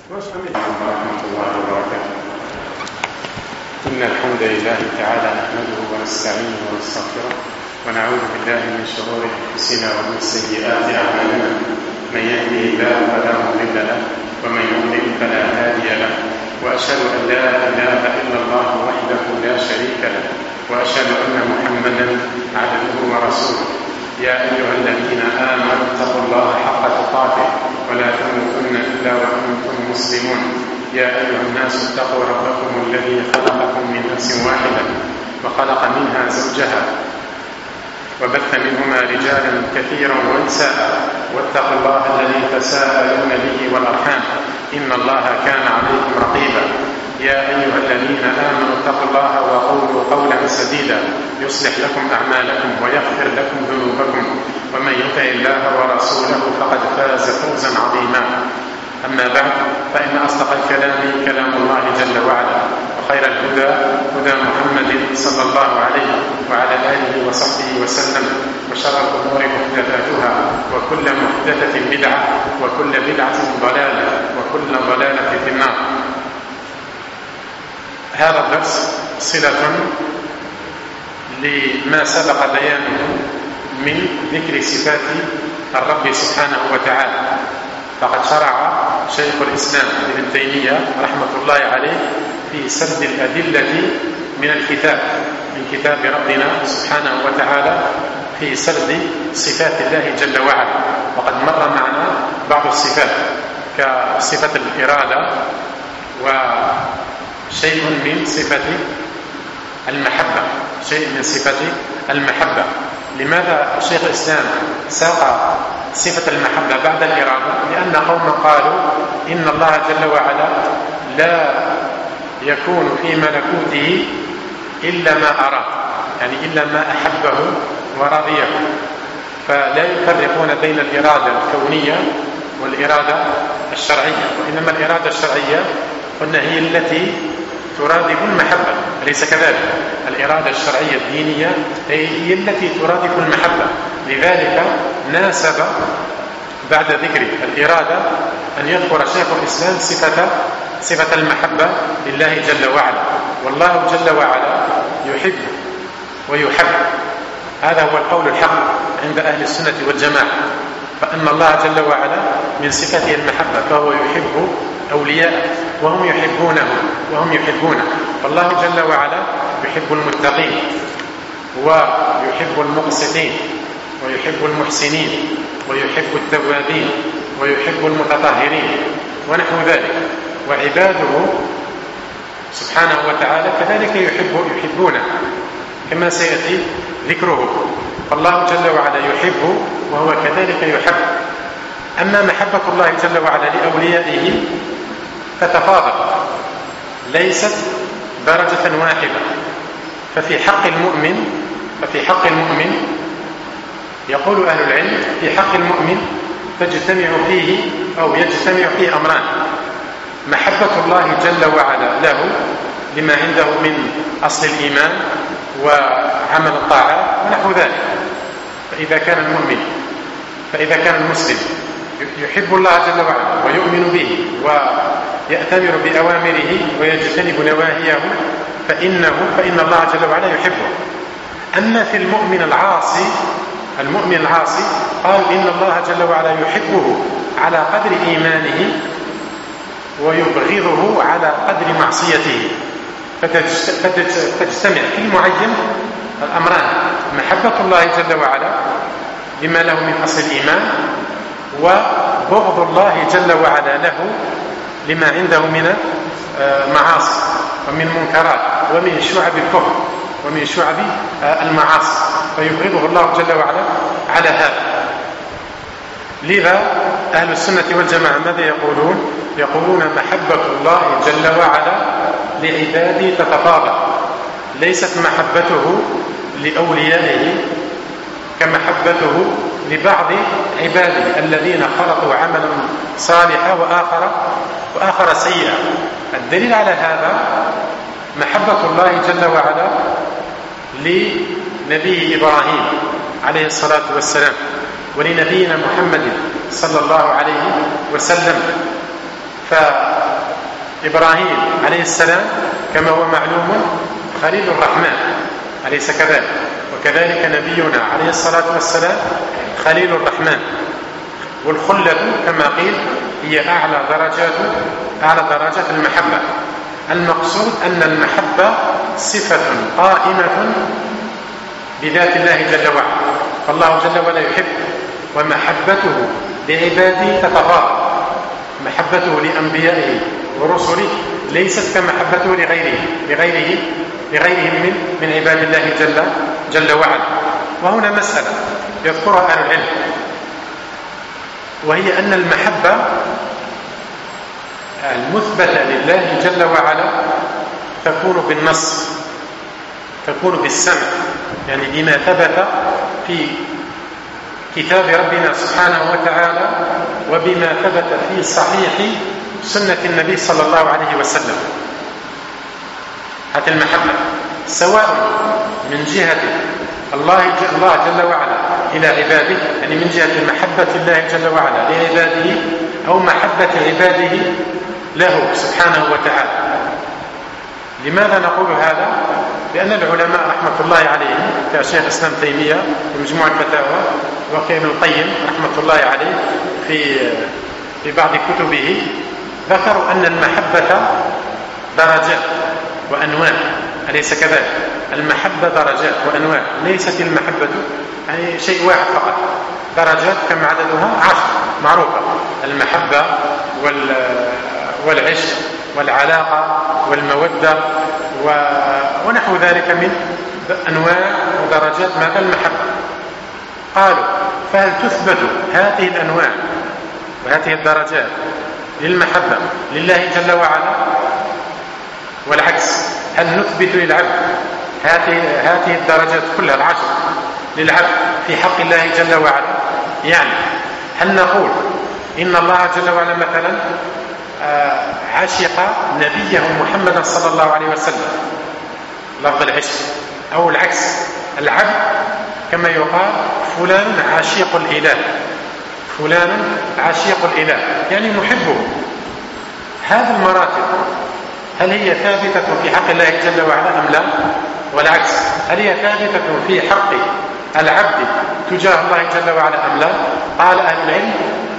ورحمة الله وبركاته. إن الحمد لله تعالى نحمده ونستعينه ونستغفره ونعوذ بالله من شرور أنفسنا ومن سيئات أعمالنا. من يهده الله فلا مضل له ومن يضلل فلا هادي له، وأشهد أن لا إله إلا الله وحده لا شريك له، وأشهد أن محمدا عبده ورسوله. يا أيها الذين آمنوا اتقوا الله حق تقاته ولا تموتن إلا وأنتم مسلمون. يا أيها الناس اتقوا ربكم الذي خلقكم من نفس واحدة وخلق منها زوجها وبث منهما رجالا كثيرا ونساء، واتقوا الله الذي تساءلون به والأرحام إن الله كان عليكم رقيبا. يا أيها الذين آمنوا اتقوا الله وقولوا قولا سديدا يصلح لكم أعمالكم ويغفر لكم ذنوبكم، ومن يطع الله ورسوله فقد فاز فوزا عظيما. أما بعد، فإن أصدق الكلام كلام الله جل وعلا، وخير الهدى هدى محمد صلى الله عليه وعلى آله وصحبه وسلم، وشر الأمور محدثاتها، وكل محدثة بدعة، وكل بدعة ضلالة، وكل ضلالة في النار. هذا الدرس صلة لما سبق بيانه من ذكر صفات الرب سبحانه وتعالى. فقد شرع شيخ الإسلام ابن تيمية رحمة الله عليه في سرد الأدلة من الكتاب، من كتاب ربنا سبحانه وتعالى، في سرد صفات الله جل وعلا. وقد مر معنا بعض الصفات كصفة الإرادة وشيء من صفة المحبة، شيء من صفة المحبة. لماذا شيخ الإسلام ساق صفة المحبة بعد الإرادة؟ لأن قوما قالوا إن الله جل وعلا لا يكون في ملكوته إلا ما أراد، يعني إلا ما أحبه ورضيه، فلا يفرقون بين الإرادة الكونية والإرادة الشرعية. وإنما الإرادة الشرعية قلنا هي التي ترادف المحبة، أليس كذلك؟ الإرادة الشرعية الدينية هي التي ترادف المحبة. لذلك ناسب بعد ذكر الإرادة أن يذكر شيخ الإسلام صفة المحبة لله جل وعلا. والله جل وعلا يحب ويحب، هذا هو القول الحق عند أهل السنة والجماعة. فإن الله جل وعلا من صفته المحبة، فهو يحب أولياءه وهم يحبونه. فالله جل وعلا يحب المتقين ويحب المقسطين ويحب المحسنين ويحب التوابين ويحب المتطهرين ونحو ذلك. وعباده سبحانه وتعالى كذلك يحبونه كما سيأتي ذكره. فالله جل وعلا يحب وهو كذلك يحب. أما محبة الله جل وعلا لأوليائه فتفاضل، ليست درجة واحدة. ففي حق المؤمن يقول أهل العلم في حق المؤمن يجتمع فيه أمران: محبة الله جل وعلا له لما عنده من أصل الإيمان وعمل الطاعات ونحو ذلك. فإذا كان المسلم يحب الله جل وعلا ويؤمن به ويأتمر بأوامره ويجتنب نواهيه فإن الله جل وعلا يحبه. أما في المؤمن العاصي قال إن الله جل وعلا يحبه على قدر إيمانه ويبغضه على قدر معصيته. فتجتمع في المعين الأمران: محبة الله جل وعلا لما له من أصل الإيمان، وبغض الله جل وعلا له لما عنده من معاصي ومن منكرات ومن شعب الكفر ومن شعب المعاصي، فيبغضه الله جل وعلا على هذا. لذا أهل السنة والجماعة ماذا يقولون محبة الله جل وعلا لعباده تتفاضل، ليست محبته لأوليائه كمحبته لبعض عباده الذين خلقوا عملا صالحا وآخر سيئا. الدليل على هذا محبة الله جل وعلا لنبي إبراهيم عليه الصلاة والسلام ولنبينا محمد صلى الله عليه وسلم. إبراهيم عليه السلام كما هو معلوم خليل الرحمن، أليس كذلك؟ وكذلك نبينا عليه الصلاة والسلام خليل الرحمن. والخلة كما قيل هي أعلى درجات المحبة. المقصود أن المحبة صفة قائمة بذات الله جل وعلا، فالله جل وعلا يحب، ومحبته لعباده تتفاضل. محبته لأنبيائه ورسله ليست كمحبته لغيرهم من عباد الله جل وعلا. وهنا مسألة يذكرها أهل العلم، وهي أن المحبة المثبتة لله جل وعلا تكون بالنص، تكون بالسمع، يعني بما ثبت في كتاب ربنا سبحانه وتعالى وبما ثبت في صحيح سنة النبي صلى الله عليه وسلم. هذه المحبة سواء من جهة الله جل وعلا إلى عباده، يعني من جهة محبة الله جل وعلا لعباده، أو محبة عباده له سبحانه وتعالى. لماذا نقول هذا؟ لأن العلماء رحمة الله عليهم كشيخ الإسلام تيمية في مجموع الفتاوى، وكابن القيم رحمة الله عليه في بعض كتبه، ذكروا أن المحبة درجات وأنواع، أليس كذلك؟ المحبة درجات وأنواع، ليست المحبة يعني شيء واحد فقط، درجات كم عددها 10 معروفة: المحبة والعشق والعلاقة والمودة ونحو ذلك من أنواع ودرجات ماذا المحبة. قالوا: فهل تثبت هذه الأنواع وهذه الدرجات للمحبة لله جل وعلا؟ والعكس، هل نثبت للعبد هذه الدرجات كلها 10 للعبد في حق الله جل وعلا؟ يعني هل نقول إن الله جل وعلا مثلا عشق نبيه محمد صلى الله عليه وسلم، لفظ العشق، أو العكس، العبد كما يقال فلان عشيق الإله، فلان عشيق الإله، يعني نحبه. هذه المراتب هل هي ثابتة في حق الله جل وعلا أم لا؟ والعكس، هل هي ثابتة في حق العبد تجاه الله جل وعلا أم لا؟ قال أهل العلم: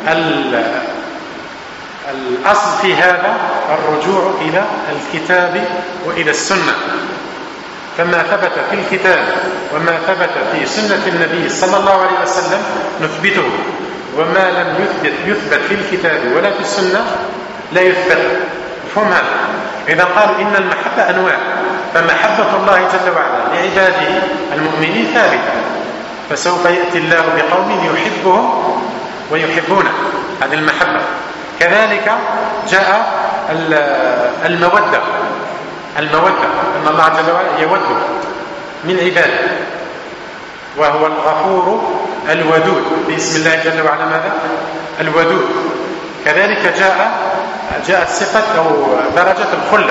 الأصل في هذا الرجوع إلى الكتاب وإلى السنة، فما ثبت في الكتاب وما ثبت في سنة النبي صلى الله عليه وسلم نثبته، وما لم يثبت في الكتاب ولا في السنة لا يثبت. مفهوم هذا؟ إذا قالوا إن المحبة أنواع، فمحبة الله جل وعلا لعباده المؤمنين ثابتة، فسوف يأتي الله بقوم يحبهم ويحبونه، هذه المحبة. كذلك جاء المودة، أن الله جل وعلا يود من عباده، وهو الغفور الودود، باسم الله جل وعلا ماذا؟ الودود. كذلك جاءت صفة أو درجة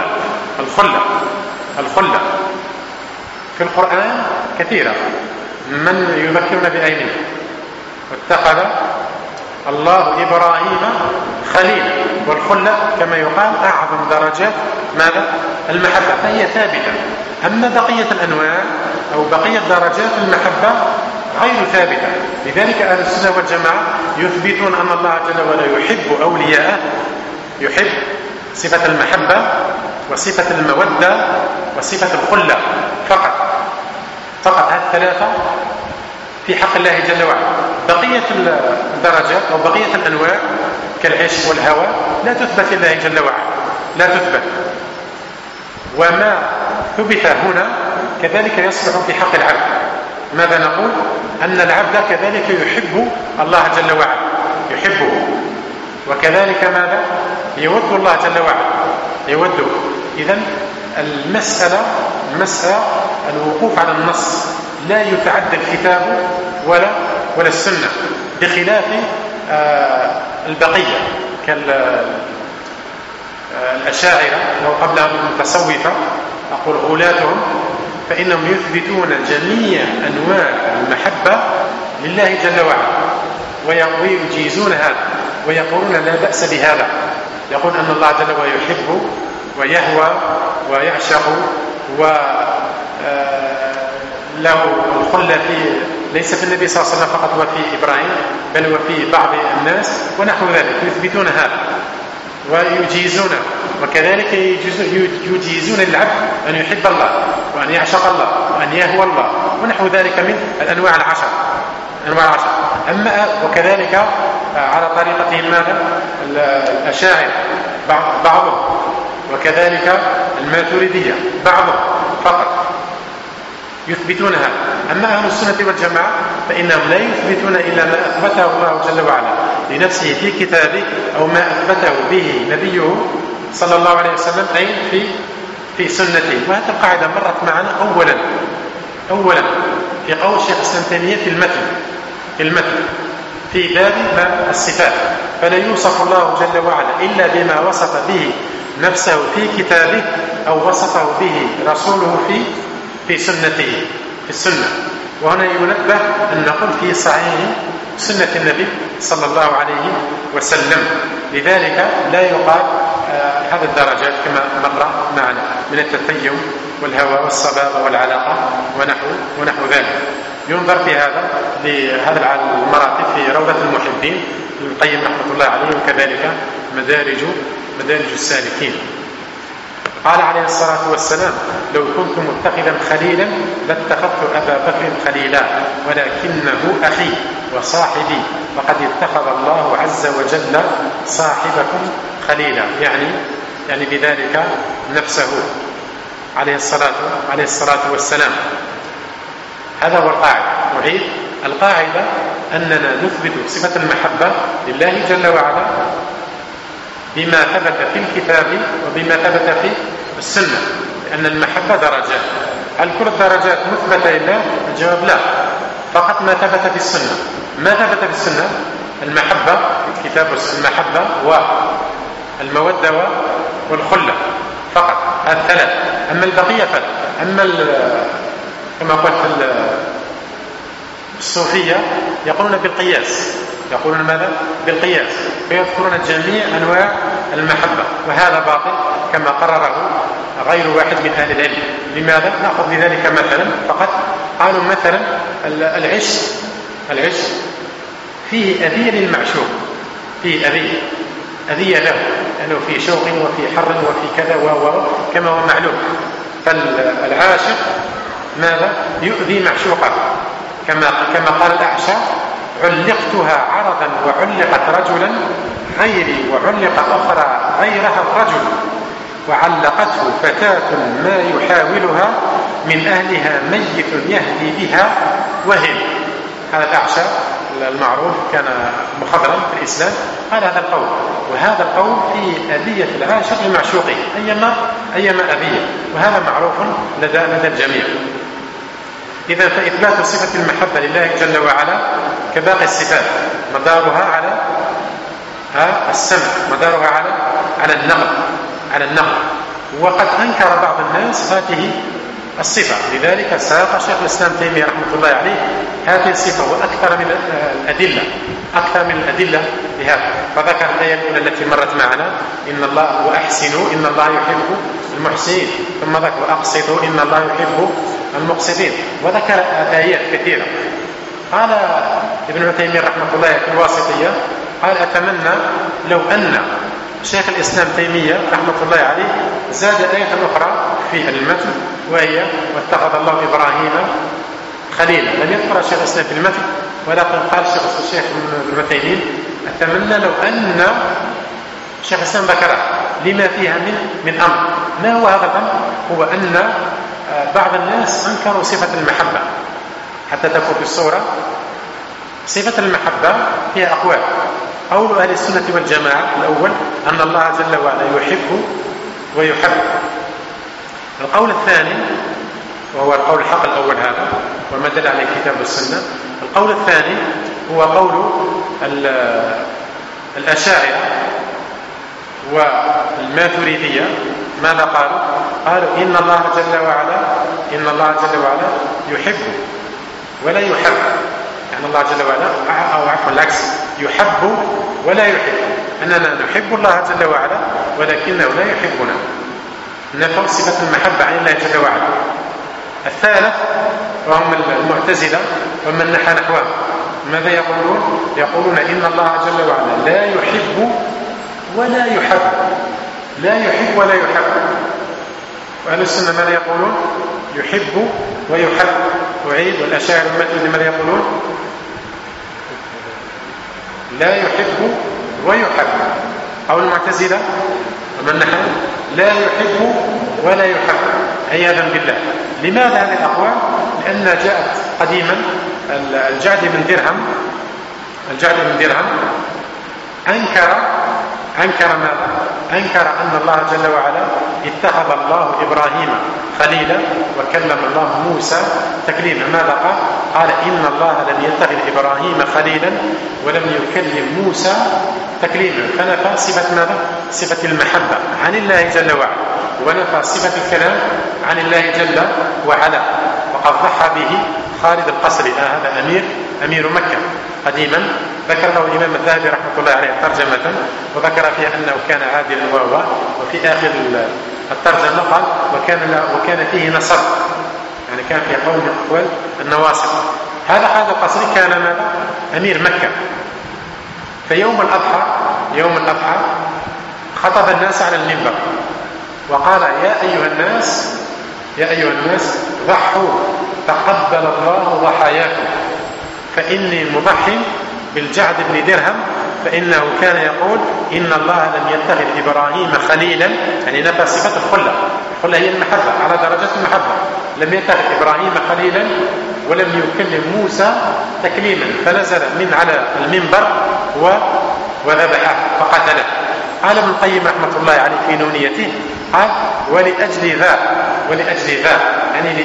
الخلة في القرآن كثيرة، من يذكرنا بأيمن: واتخذ الله إبراهيم خليلا. والخلة كما يقال أعظم درجات ماذا؟ المحبة، فهي ثابتة. أما بقية الأنواع أو بقية درجات المحبة غير ثابتة. لذلك أهل السنة والجماعة يثبتون أن الله جل وعلا يحب أولياءه، يحب صفة المحبة وصفة المودة وصفة الخلة فقط هذه الثلاثة في حق الله جل وعلا. بقية الدرجات أو بقية الأنواع كالعشق والهوى لا تثبت لله جل وعلا، لا تثبت. وما ثبت هنا كذلك يصلح في حق العبد. ماذا نقول؟ أن العبد كذلك يحب الله جل وعلا، يحبه، وكذلك ماذا؟ يود الله جل وعلا، يوده. إذن المسألة الوقوف على النص، لا يتعدى الكتاب ولا السنة، بخلاف البقية كالأشاعرة أو قبلهم المتصوفة، أقول غلاتهم، فإنهم يثبتون جميع أنواع المحبة لله جل وعلا ويجيزون هذا ويقولون لا بأس بهذا. يقول أن الله جل وعلا يحب ويهوى ويعشق وله الخلة ليس في النبي صلى الله عليه وسلم فقط وفي إبراهيم بل وفي بعض الناس ونحو ذلك، يثبتون هذا ويجيزونه، وكذلك يجيزون العبد أن يحب الله وأن يعشق الله وأن يهوى الله ونحو ذلك من الأنواع العشر. أما وكذلك على طريقتهم ماذا؟ الأشاعرة بعضهم، وكذلك الماتريدية بعضهم فقط يثبتون هذا. أما أهل السنة والجماعة فإنهم لا يثبتون إلا ما أثبته الله جل وعلا لنفسه في كتابه أو ما أثبته به نبيه صلى الله عليه وسلم أي في سنته. وهذه القاعدة مرت معنا أولا في قول شيخ الإسلام تيمية في المتن في باب الصفات، فلا يوصف الله جل وعلا إلا بما وصف به نفسه في كتابه أو وصفه به رسوله في سنته في السنة. وهنا ينبه أن نقول في صحيح سنة النبي صلى الله عليه وسلم، لذلك لا يقال هذه الدرجات كما مر معنا من التفيم والهوى والصبابة والعلاقة ونحو ذلك. ينظر في هذا المراتب في روضة المحبين ابن القيم رحمة الله عليه، وكذلك مدارج السالكين. قال عليه الصلاة والسلام: لو كنت متخذا خليلا لاتخذت أبا بكر خليلا ولكنه أخي وصاحبي وقد اتخذ الله عز وجل صاحبكم خليلا، يعني بذلك نفسه عليه الصلاة والسلام. هذا هو القاعدة. نعيد القاعدة أننا نثبت صفة المحبة لله جل وعلا بما ثبت في الكتاب وبما ثبت في السنة، لأن المحبة درجات. هل كل الدرجات مثبتة لله؟ الجواب لا، فقط ما ثبت في السنة. ما ثبت في السنة المحبة الكتاب المحبة والمودة والخلة فقط، الثلاث. أما البقية فلا. أما كما قلت الصوفية يقولون بالقياس، يقولون ماذا؟ بالقياس، فيذكرون جميع أنواع المحبة، وهذا باطل كما قرره غير واحد من أهل العلم. لماذا؟ نأخذ بذلك مثلا فقط. قالوا مثلا العشق فيه أذية للمعشوق، فيه أذية له، لأنه في شوق وفي حر وفي كذا كما هو معلوم. فالعاشق ماذا؟ يؤذي معشوقه، كما قال الأعشى: علقتها عرضا وعلقت رجلا غيري وعلق أخرى غيرها الرجل وعلقته فتاة ما يحاولها من أهلها ميت يهدي بها وهم. هذا الأعشى المعروف كان مخضرا في الإسلام، قال هذا القول، وهذا القول في أذية العاشق لمعشوقه أيما أذية، وهذا معروف لدى الجميع. إذا فإثبات صفة المحبة لله جل وعلا كباقي الصفات مدارها على السمع، مدارها على النقل. وقد أنكر بعض الناس هذه الصفة، لذلك ساق شيخ الإسلام تيمية رحمة الله عليه هذه الصفة وأكثر من الأدلة لهذا. فذكر الآية الأولى التي مرت معنا: إن الله وأحسنوا إن الله يحب المحسنين، ثم ذكر وأقسطوا إن الله يحب المقسطين، وذكر آيات كثيرة. قال ابن تيمية رحمة الله في الواسطية: قال أتمنى لو أن شيخ الإسلام تيمية رحمة الله عليه زاد آية أخرى في المتن، وهي: واتخذ الله إبراهيم خليلا. لم يذكر شيخ الإسلام في المتن، ولكن قال الشيخ ابن تيمية: أتمنى لو أن شيخ الإسلام ذكره لما فيها من أمر. ما هو هذا الأمر؟ هو أن بعض الناس أنكروا صفة المحبة حتى تكون في الصورة. صفة المحبة هي أقوال. قول أهل السنة والجماعة الأول أن الله جل وعلا يحب ويحب. القول الثاني، وهو القول الحق الأول هذا وما دل عليه الكتاب والسنة، القول الثاني هو قول الأشاعرة والماتريدية. ماذا قالوا؟ قالوا إن الله جل وعلا يحب ولا يحب، يعني الله جل وعلا، أو عفوا العكس، يحب ولا يحب، أننا نحب الله جل وعلا ولكنه لا يحبنا. نفوا صفة المحبة عن الله جل وعلا. الثالث وهم المعتزلة ومن نحى نحوهم، ماذا يقولون؟ يقولون إن الله جل وعلا لا يحب ولا يحب، لا يحب ولا يحب. وأهل السنة ماذا يقولون؟ يحب ويحب. أعيد. والأشاعرة الماتريدية ماذا يقولون؟ لا يحب ويحب. أو المعتزلة ومن نحن لا يحب ولا يحب عياذا بالله. لماذا هذه الأقوال؟ لأن جاءت قديما الجعد بن درهم أنكر ماذا؟ أنكر أن الله جل وعلا اتخذ الله إبراهيم خليلا وكلم الله موسى تكليما. ماذا قال؟ قال إن الله لم يتخذ إبراهيم خليلا ولم يكلم موسى تكليما. فنفى صفة ماذا؟ صفة المحبة عن الله جل وعلا، ونفى صفة الكلام عن الله جل وعلا. وقد ضحى به خالد القصري، هذا أمير مكة قديما، ذكر له الإمام الذهبي رحمة الله عليه ترجمة، وذكر فيها أنه كان عادلا وفي آخر الترجمة قال وكان فيه نصب، يعني كان في قول من أقوال النواصب. هذا خالد القصري كان ماذا؟ أمير مكة. فيوم الأضحى خطب الناس على المنبر وقال يا أيها الناس ضحوا تقبل الله ضحاياكم، فإني مضح بالجعد بن درهم، فإنه كان يقول إن الله لم يتخذ إبراهيم خليلا، يعني نفى صفة الخلة هي المحبة على درجة المحبة. لم يتخذ إبراهيم خليلا ولم يكلم موسى تكليما، فنزل من على المنبر وذبحه فقتله. قال ابن القيم رحمة الله عليه في نونيته قال ولأجل ذا يعني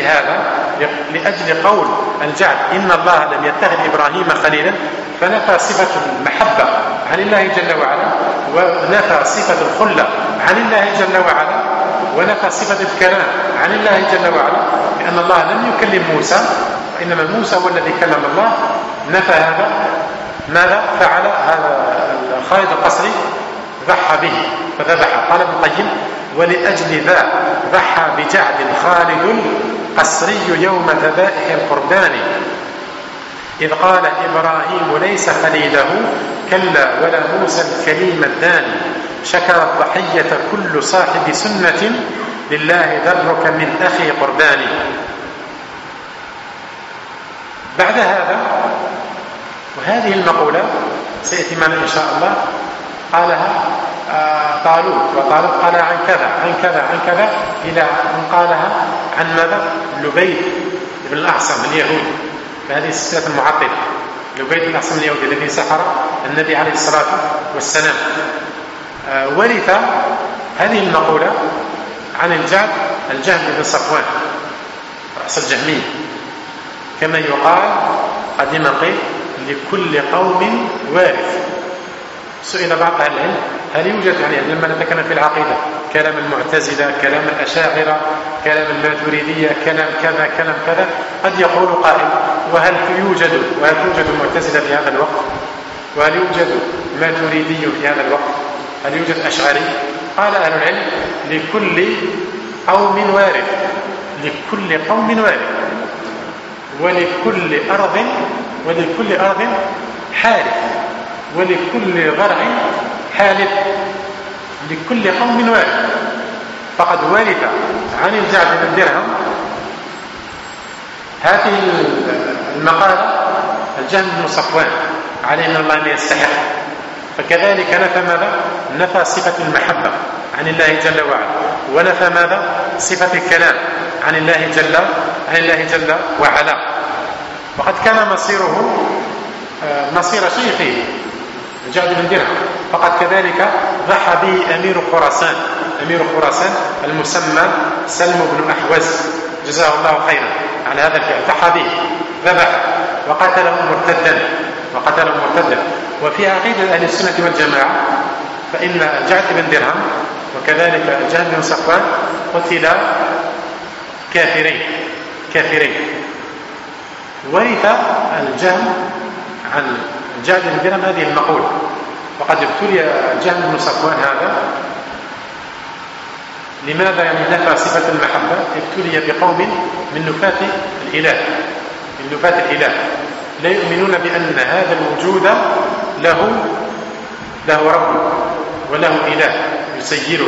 لأجل قول الجعد إن الله لم يتخذ إبراهيم خليلا، فنفى صفة المحبة عن الله جل وعلا، ونفى صفة الخلة عن الله جل وعلا، ونفى صفة الكلام عن الله جل وعلا، لأن الله لم يكلم موسى وإنما موسى هو الذي كلم الله. نفى هذا. ماذا فعل هذا خالد القصري؟ ضحى به فذبح. قال ابن القيم ولأجل ذا ضحى بجعد خالد القصري يوم ذبائح القربان، إذ قال إبراهيم ليس خليله كلا ولا موسى الكليم الداني، شكر الضحية كل صاحب سنة لله درك من أخي قرباني. بعد هذا وهذه المقولة سيأتي معنا إن شاء الله قالها طالوت، وطالوت قال عن كذا إلى أن قالها عن ماذا؟ لبيد بن الأعصم اليهودي. فهذه السلسلة المعطلة. لبيد بن الأعصم اليهودي الذي سحر النبي عليه الصلاة والسلام ورث هذه المقولة عن الجهم بن صفوان رأس الجهمية، كما يقال قديما قيل لكل قوم وارث. سئل بعض أهل العلم هل يوجد، يعني لما نتكلم في العقيدة، كلام المعتزلة، كلام الأشاعرة، كلام الماتريدية، كلام كذا، قد يقول قائل وهل توجد معتزلة في هذا الوقت؟ وهل يوجد ماتريدي في هذا الوقت؟ هل يوجد أشعري؟ قال أهل العلم لكل قوم وارث، ولكل أرض حارث، ولكل غرع حالف، لكل قوم وارث. فقد ورث عن الجعد بن درهم هذه المقالة الجهم بن صفوان عليه من الله أن يستحق. فكذلك نفى ماذا؟ نفى صفة المحبة عن الله جل وعلا، ونفى ماذا؟ صفة الكلام عن الله جل وعلا. وقد كان مصيره مصير شيخه الجعد بن درهم، فقد كذلك ضحى به أمير خراسان المسمى سلم بن أحوز جزاه الله خيرا على هذا الفعل. ضحى به ذبح وقتله مرتدا. وفي عقيدة أهل السنة والجماعة فإن الجعد بن درهم وكذلك الجهم بن صفوان قتلا كافرين. ورث الجهم عن الجعد بن درهم هذه المقولة. وقد ابتلي الجهم بن صفوان هذا لماذا يعني نفى صفة المحبة؟ ابتلي بقوم من نفاة الإله، من نفاة الإله، لا يؤمنون بأن هذا الوجود له رب وله إله يسيره،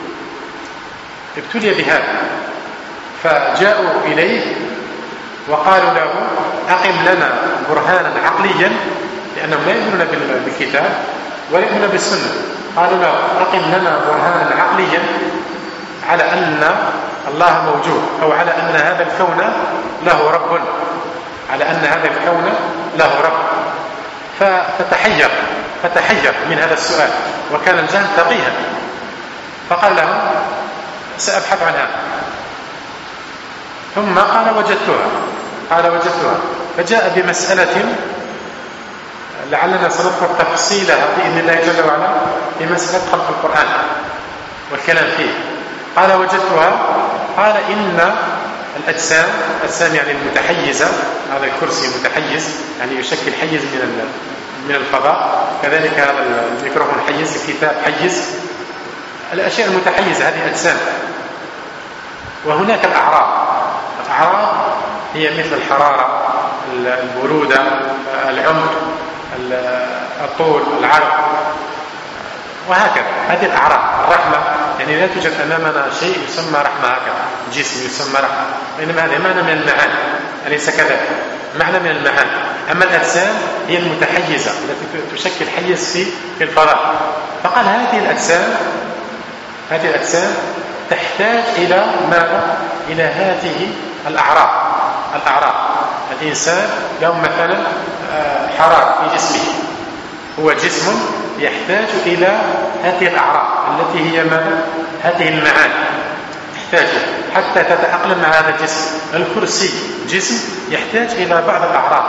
ابتلي بهذا، فجاءوا إليه وقالوا له أقم لنا برهانا عقليا، لأنهم لا يؤمنون بالكتاب ولا يؤمنون بالسنة. قالوا له أقم لنا برهانا عقليا على أن الله موجود، أو على أن هذا الكون له رب، على أن هذا الكون له رب. فتحير من هذا السؤال، وكان الجهل ثقيلا، فقال لهم سأبحث عن هذا. ثم قال وجدتها، فجاء بمسألة لعلنا سنذكر تفصيلها بإذن الله جل وعلا في مسألة خلق القرآن والكلام فيه. قال وجدتها، قال إن الأجسام يعني المتحيزة، هذا الكرسي متحيز يعني يشكل حيز من الفضاء، كذلك هذا الميكروفون حيز، الكتاب حيز، الأشياء المتحيزة هذه أجسام. وهناك الأعراض هي مثل الحرارة، البرودة، العمق، الطول، العرض، وهكذا. هذه الأعراض. الرحمة يعني لا توجد أمامنا شيء يسمى رحمة هكذا، جسم يسمى رحمة، إنما هذا معنى من المعاني، أليس كذلك؟ معنى من المعاني. أما الأجسام هي المتحيزة التي تشكل حيز في الفضاء. فقال هذه الأجسام تحتاج إلى ماذا؟ إلى هذه الأعراض. الإنسان له مثلا حرارة في جسمه، هو جسم يحتاج إلى هذه الأعراض التي هي ماذا؟ هذه المعاني تحتاج حتى تتأقلم مع هذا الجسم. الكرسي جسم يحتاج إلى بعض الأعراض،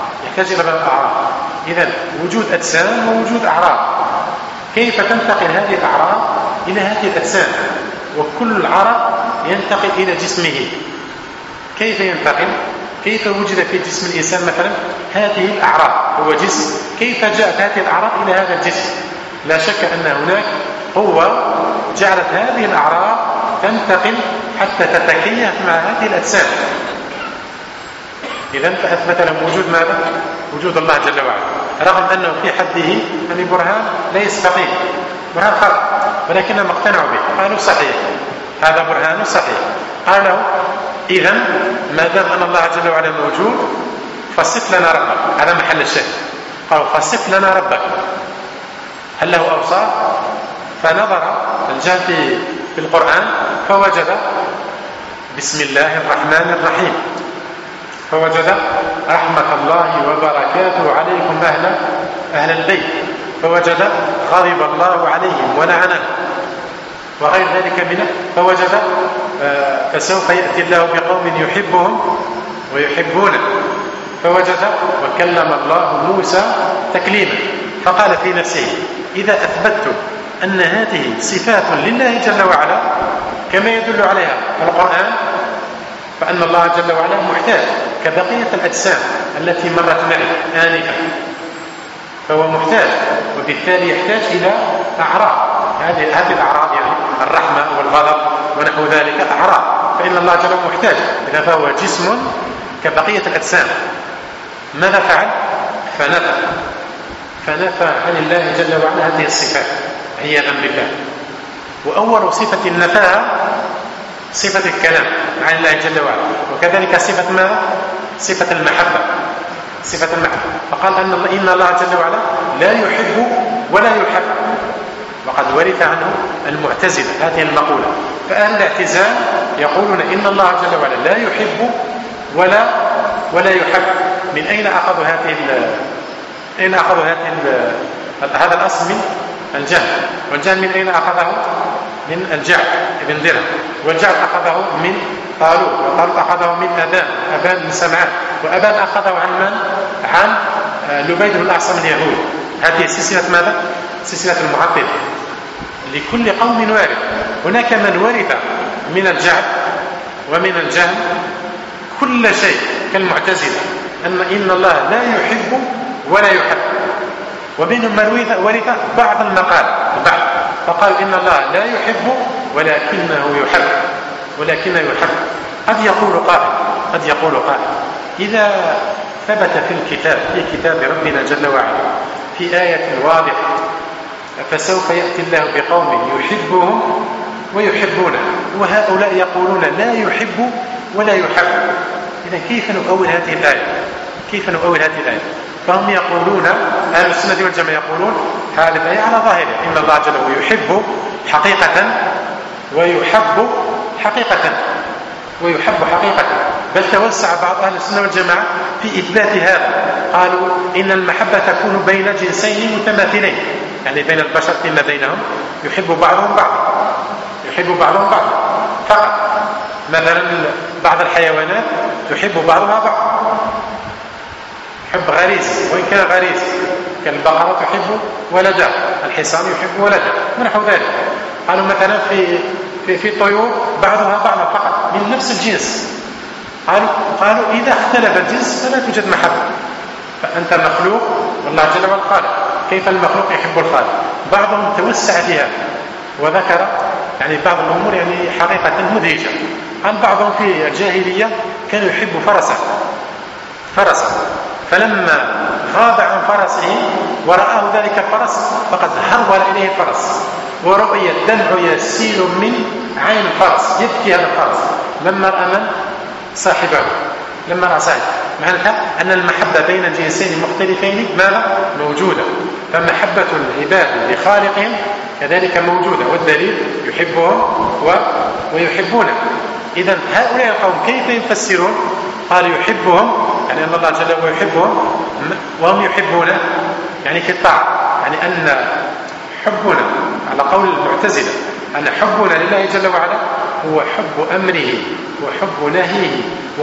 إذن وجود أجسام ووجود أعراض. كيف تنتقل هذه الأعراض إلى هذه الأجسام؟ وكل عرض ينتقل إلى جسمه. كيف ينتقل؟ كيف وجد في جسم الإنسان مثلا هذه الأعراض؟ هو جسم، كيف جاءت هذه الأعراض إلى هذا الجسم؟ لا شك أن هناك قوة جعلت هذه الأعراض تنتقل حتى تتكيف مع هذه الأجسام. إذن فأثبت لهم وجود ماذا؟ وجود الله جل وعلا، رغم أنه في حده أن برهان لا يستقيم، برهان خرق، ولكنهم اقتنعوا به، قالوا صحيح، هذا برهان صحيح. قال له إذن ما دام أن الله جل وعلا موجود فصف لنا ربك، هذا محل الشك. قالوا فصف لنا ربك، هل له أوصاف؟ فنظر الجهل في القرآن فوجد بسم الله الرحمن الرحيم، فوجد رحمة الله وبركاته عليكم أهل البيت، فوجد غضب الله عليهم ولعنهم وغير ذلك منه، فوجد فسوف يأتي الله بقوم يحبهم ويحبونه، فوجد وكلم الله موسى تكليما. فقال في نفسه إذا أثبتت أن هذه صفات لله جل وعلا كما يدل عليها القرآن، فأن الله جل وعلا محتاج كبقية الأجسام التي مرت معي آنفا، فهو محتاج، وبالتالي يحتاج إلى أعراض. هذه الأعراض يعني الرحمة والغضب ونحو ذلك أعراض، فإن الله جل وعلا محتاج، إذا فهو جسم كبقية الأجسام. ماذا فعل؟ فنفى عن الله جل وعلا هذه الصفات عياذا بالله. وأول صفة نفاها صفة الكلام عن الله جل وعلا، وكذلك صفة ماذا؟ صفة المحبة. فقال إن الله جل وعلا لا يحب ولا يحب، وقد ورث عنه المعتزلة هذه المقولة. فأهل الاعتزال يقولون إن الله جل وعلا لا يحب ولا يحب. من أين أخذوا هذا الأصل؟ من الجهل. والجهل من أين أخذه؟ من الجعد بن درهم، والجعد أخذه من طالوت، وطالوت أخذه من أبان بن سمعان، وأبان أخذه عن من؟ عن لبيد بن الأعصم اليهودي. هذه سلسلة ماذا؟ سلسلة المعطلة. لكل قوم وارث. هناك من ورث من الجعد ومن الجهل كل شيء كالمعتزلة، إن الله لا يحب ولا يحب. وبينهم من ورث بعض المقال، فقال إن الله لا يحب ولكنه يحب. قد يقول قائل إذا ثبت في كتاب ربنا جل وعلا في آية واضحة فسوف يأتي الله بقوم يحبهم ويحبونه، وهؤلاء يقولون لا يحب ولا يحب، إذا كيف نؤول هذه الآية؟ فهم يقولون، أهل السنة والجماعة يقولون هذه الآية على ظاهرها، إن الله جل وعلا يحب حقيقة ويحب حقيقة، بل توسع بعض أهل السنة والجماعة في إثبات هذا، قالوا إن المحبة تكون بين جنسين متماثلين، يعني بين البشر فيما بينهم يحب بعضهم بعضا فقط. مثلا بعض الحيوانات تحب بعضها بعض حب غريزي، وإن كان غريزي، كالبقرة تحب ولدها، الحصان يحب ولدها ونحو ذلك. قالوا مثلا في طيور بعضها بعضا فقط من نفس الجنس، قالوا إذا اختلف الجنس فلا توجد محبة، فأنت مخلوق والله جل وعلا خالق، كيف المخلوق يحب الخالق؟ بعضهم توسع فيها وذكر يعني بعض الأمور يعني حقيقة مدهشة. قال بعضهم في الجاهلية كان يحب فرسا، فلما غاب عن فرسه ورآه ذلك الفرس فقد هرول إليه الفرس، ورؤي الدمع يسيل من عين الفرس، يبكي هذا الفرس لما رأى صاحبه. معنى أن المحبة بين جنسين مختلفين ماذا؟ موجودة، فمحبة العباد لخالقهم كذلك موجودة، والدليل يحبهم ويحبونه. إذن هؤلاء القوم كيف يفسرون؟ قال يحبهم يعني أن الله جل وعلا يحبهم وهم يحبونه، يعني في الطاعة، يعني أن حبنا على قول المعتزلة أن حبنا لله جل وعلا هو حب أمره وحب نهيه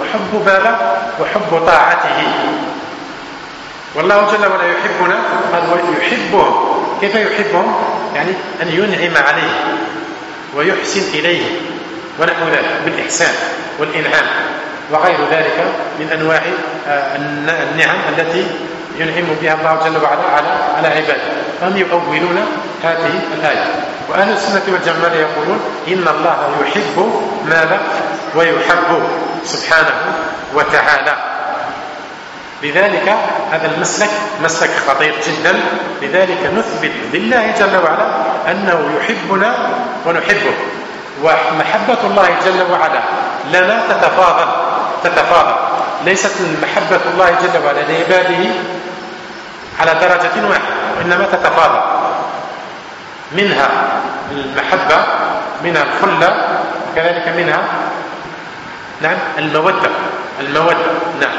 وحب طاعته. والله جل وعلا يحبنا، قال ويحبهم. كيف يحبهم؟ يعني أن ينعم عليه ويحسن إليه ونحو ذلك بالإحسان والإنعام وغير ذلك من أنواع النعم التي ينعم بها الله جل وعلا على عباده. فهم يؤولون هذه الآية. وأهل السنة والجماعة يقولون إن الله يحب ماذا؟ ويحب سبحانه وتعالى. لذلك هذا المسلك مسلك خطير جدا، لذلك نثبت لله جل وعلا أنه يحبنا ونحبه، ومحبة الله جل وعلا لنا تتفاضل، ليست محبة الله جل وعلا لعباده على درجة واحدة، وإنما تتفاضل، منها المحبة، منها الخلة، وكذلك منها المودة. نعم.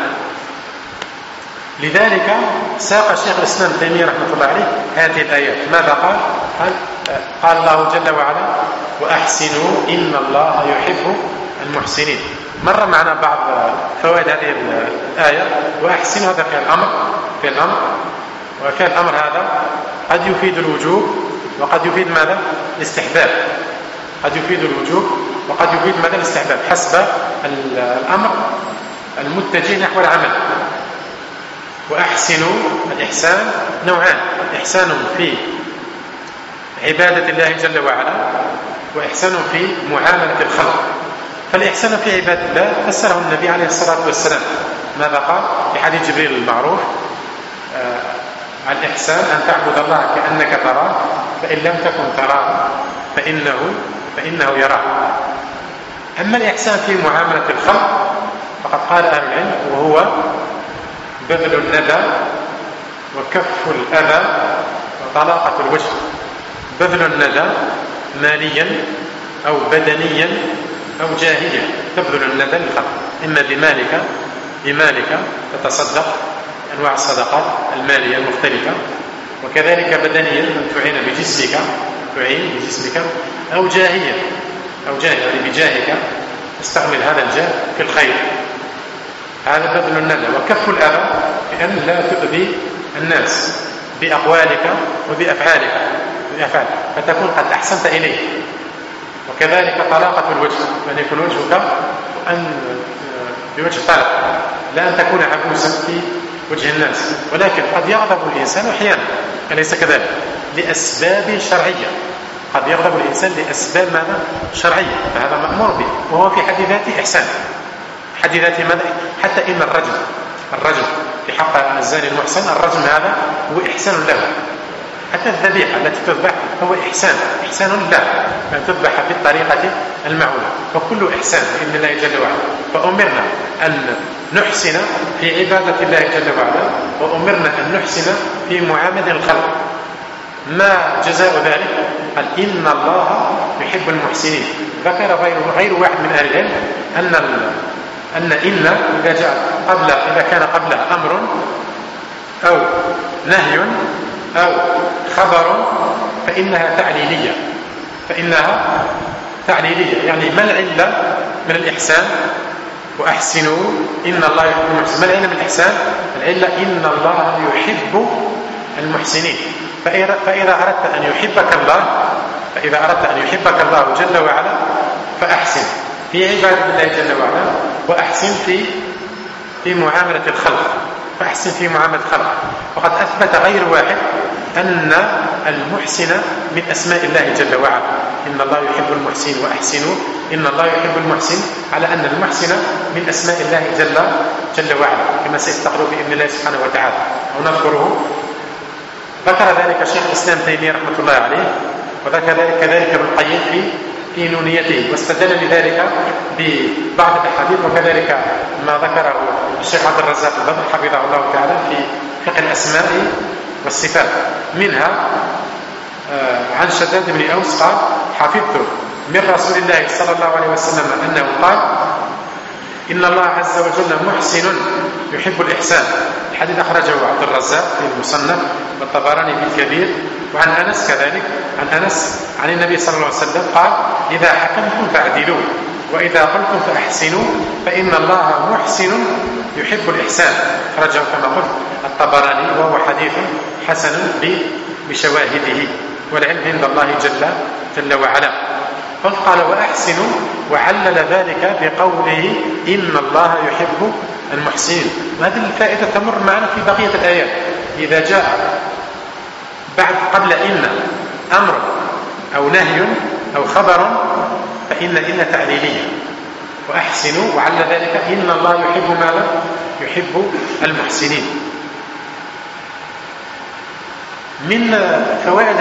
لذلك ساق شيخ الإسلام ابن تيمية رحمة الله عليه هذه الآيات. ماذا قال الله جل وعلا وأحسنوا إن الله يحب المحسنين. مر معنا بعض فوائد هذه الآية. وأحسنوا هذا في الأمر، وكان الأمر هذا قد يفيد الوجوب وقد يفيد ماذا؟ الاستحباب. قد يفيد الوجوب وقد يفيد ماذا؟ الاستحباب حسب الأمر المتجه نحو العمل. وأحسنوا، الإحسان نوعان: إحسان في عبادة الله جل وعلا، وإحسان في معاملة الخلق. فالإحسان في عبادة الله فسره النبي عليه الصلاة والسلام. ماذا قال في حديث جبريل المعروف؟ الإحسان أن تعبد الله كأنك تراه، فإن لم تكن تراه فإنه يراك. أما الإحسان في معاملة الخلق فقد قال أهل العلم وهو بذل الندى وكف الأذى وطلاقة الوجه. بذل الندى ماليا أو بدنيا أو جاهيا، تبذل الندى للخلق، إما بمالك تتصدق، أنواع الصدقات المالية المختلفة، وكذلك بدنيا أن تعين بجسمك، أو جاهيا يعني بجاهك تستعمل هذا الجاه في الخير. هذا بذل الندى. وكف الأذى بأن لا تؤذي الناس بأقوالك وبأفعالك فتكون قد أحسنت إليه. وكذلك طلاقة الوجه، أن يكون وجهك بوجه طلق، لا أن تكون عبوسا في وجه الناس. ولكن قد يغضب الإنسان أحيانا، أليس كذلك؟ لأسباب شرعية، قد يغضب الإنسان لأسباب ماذا؟ شرعية، فهذا مأمور به، وهو في حد ذاته إحسان. حد ذاته ماذا؟ حتى إن الرجم في حق الزاني المحسن، الرجم هذا هو إحسان له. حتى الذبيحة التي تذبح هو إحسان له، أن تذبح بالطريقة المعولة، فكل إحسان بإذن الله جل وعلا. فأمرنا أن نحسن في عبادة الله جل وعلا، وأمرنا أن نحسن في معاملة الخلق. ما جزاء ذلك؟ قال إن الله يحب المحسنين. ذكر غير واحد من أهل العلم أن إذا كان قبلها أمر أو نهي أو خبر فإنها تعليلية. يعني ما العلة من الإحسان؟ وأحسنوا إن الله يحب المحسنين. ما العلة من الإحسان؟ العلة إن الله يحب المحسنين. فإذا أردت أن يحبك الله جل وعلا فأحسن في عبادة الله جل وعلا، وأحسن في معاملة الخلق. وقد أثبت غير واحد أن المحسن من أسماء الله جل وعلا. إن الله يحب المحسن وأحسنوا إن الله يحب المحسن، على أن المحسن من أسماء الله جل وعلا، كما سيستقر بإذن الله سبحانه وتعالى ونذكره. ذكر ذلك شيخ الإسلام تيمية رحمة الله عليه، وذكر كذلك ابن القيم في نونيته، واستدل لذلك ببعض الأحاديث، وكذلك ما ذكره الشيخ عبد الرزاق البدر حفظه الله تعالى في فقه الأسماء والصفات. منها عن شداد بن أوس قال: حفظت من رسول الله صلى الله عليه وسلم أنه قال: إن الله عز وجل محسن يحب الإحسان. الحديث أخرجه عبد الرزاق في المصنف، والطبراني في الكبير. وعن أنس كذلك، عن النبي صلى الله عليه وسلم قال: إذا حكمتم فاعدلوا، وإذا قلتم فأحسنوا، فإن الله محسن يحب الإحسان. أخرجه كما قلت الطبراني، وهو حديث حسن بشواهده، والعلم عند الله جل وعلا. قال: وأحسنوا، وعلل ذلك بقوله: إن الله يحب المحسنين. وهذه الفائدة تمر معنا في بقية الآيات. إذا جاء قبل إن أمر أو نهي أو خبر فإن تعليلية. وأحسنوا، وعلل ذلك إن الله يحب ماذا؟ يحب المحسنين. من فوائد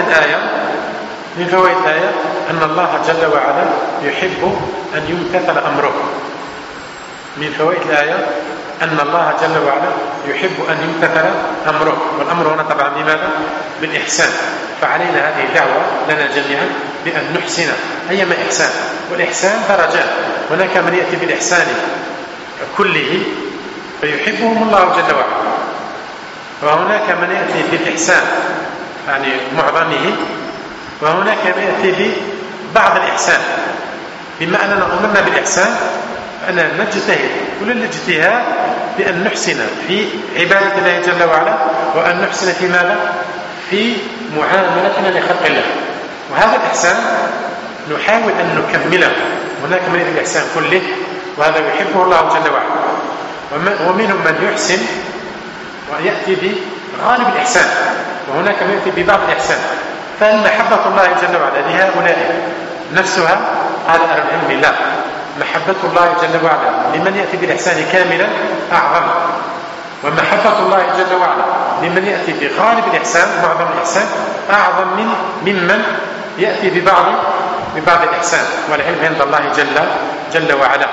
الآية أن الله جل وعلا يحب أن يمتثل أمره. من فوائد الآية أن الله جل وعلا يحب أن يمتثل أمره، والأمر هنا طبعا بماذا؟ بالإحسان. فعلينا هذه الدعوة لنا جميعا بأن نحسن أيما إحسان، والإحسان درجات. هناك من يأتي بالإحسان كله فيحبهم الله جل وعلا، وهناك من يأتي بالإحسان يعني معظمه، وهناك من يأتي ببعض الإحسان. بما أننا أمرنا بالإحسان فأنا نجتهد كل الاجتهاد بأن نحسن في عبادة الله جل وعلا، وأن نحسن في ماذا؟ في معاملتنا لخلق الله. وهذا الإحسان نحاول أن نكمله. هناك من يأتي الإحسان كله، وهذا يحبه الله جل وعلا. ومنهم من يحسن ويأتي بغالب الإحسان، وهناك من يأتي ببعض الإحسان. فالمحبة الله جل وعلا لهؤلاء نفسها، قال أهل العلم: لا، محبة الله جل وعلا لمن يأتي بالإحسان كاملا أعظم، ومحبة الله جل وعلا لمن يأتي بغالب الإحسان معظم الإحسان أعظم ممن يأتي ببعض الإحسان. والعلم عند الله جل وعلا.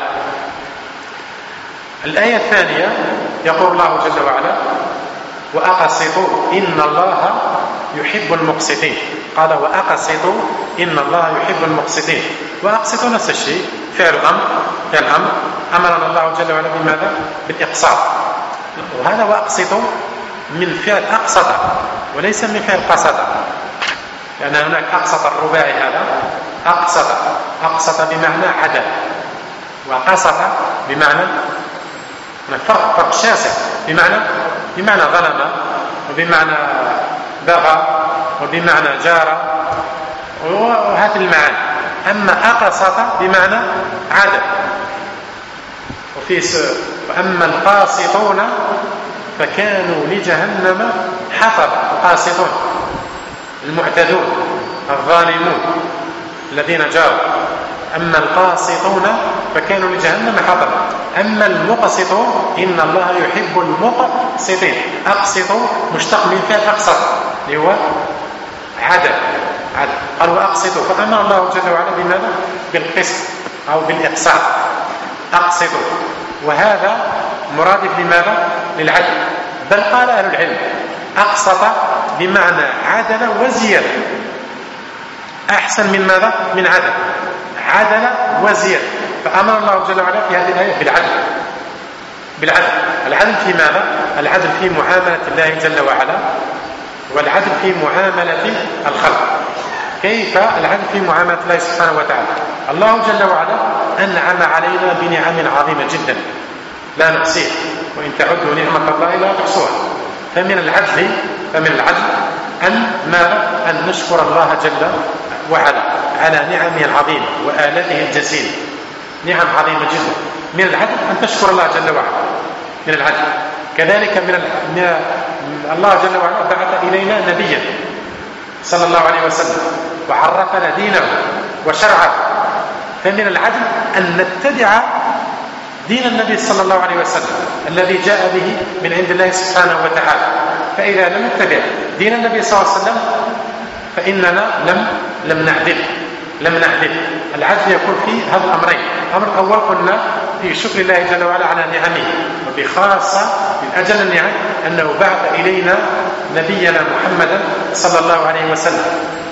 الآية الثانية يقول الله جل وعلا: وأقسطوا إن الله يحب المقسطين. قال: وأقسطوا إن الله يحب المقسطين. وأقسطوا نفس الشيء، فعل أمر أمرنا الله جل وعلا بماذا؟ بالإقساط. وهذا وأقسطوا من فعل أقسط، وليس من فعل قسط، لأن هناك أقسط الرباعي، هذا أقسط بمعنى عدل، وقسط بمعنى فرق شاسع، بمعنى ظلم، وبمعنى بغى، وبمعنى جار، وهذه المعاني. أما أقسط بمعنى عدل. وأما القاسطون فكانوا لجهنم حطبا. القاسطون المعتدون، الظالمون الذين جاروا. أما القاسطون فكانوا لجهنم حطبا. أما المقسطون إن الله يحب المقسطين. أقسطوا مشتق من فعل أقسط اللي هو عدل. قال وأقسطوا، فأمر الله جل وعلا بماذا؟ بالقسط أو بالإقساط. أقسطوا، وهذا مرادف لماذا؟ للعدل. بل قال أهل العلم أقسط بمعنى عدل وزيادة، أحسن من ماذا؟ من عدل. عدل وزيادة. فأمر الله جل وعلا في هذه الآية بالعدل. العدل في ماذا؟ العدل في معاملة الله جل وعلا، والعدل في معاملة الخلق. كيف العدل في معاملة الله سبحانه وتعالى؟ الله جل وعلا أنعم علينا بنعم عظيمة جدا لا نحصيها، وإن تعدوا نعمة الله لا تحصوها. فمن العدل أن نشكر الله جل وعلا على نعمه العظيمة وآلته الجزيلة. نعم عظيمة جدا. من العدل أن تشكر الله جل وعلا، من العدل. كذلك من الله جل وعلا بعث إلينا نبيا صلى الله عليه وسلم وعرفنا دينه وشرعه. فمن العدل أن نتبع دين النبي صلى الله عليه وسلم الذي جاء به من عند الله سبحانه وتعالى. فإذا لم نتبع دين النبي صلى الله عليه وسلم فإننا لم نعدل. العدل يكون في هذا الأمرين. الأمر الأول قلنا في شكر الله جل وعلا على نعمه، وبخاصة من أجل النعم أنه بعث إلينا نبينا محمدا صلى الله عليه وسلم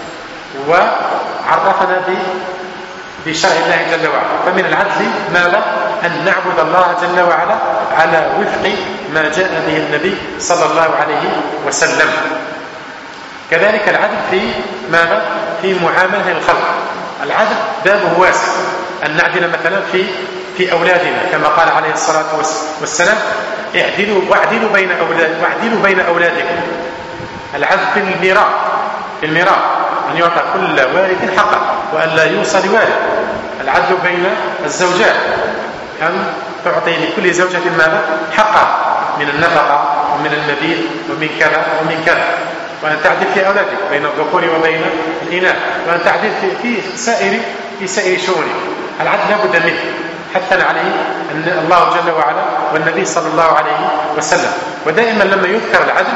وعرفنا بشرع الله جل وعلا. فمن العدل ماذا؟ أن نعبد الله جل وعلا على وفق ما جاء به النبي صلى الله عليه وسلم. كذلك العدل في ماذا؟ في معاملة الخلق. العدل بابه واسع. أن نعدل مثلا في أولادنا كما قال عليه الصلاة والسلام واعدلوا بين أولادكم. العدل في الميراث أن يعطى كل والد حقه وأن لا يوصى لوالد. العدل بين الزوجات أن تعطي لكل زوجة ماذا؟ حقها من النفقة ومن المبيت ومن كذا ومن كذا. وأن تعدل في أولادك بين الذكور وبين الإناث، وأن تعدل في سائر شؤونك. العدل لا بد منه حتى عليه أن الله جل وعلا والنبي صلى الله عليه وسلم. ودائما لما يذكر العدل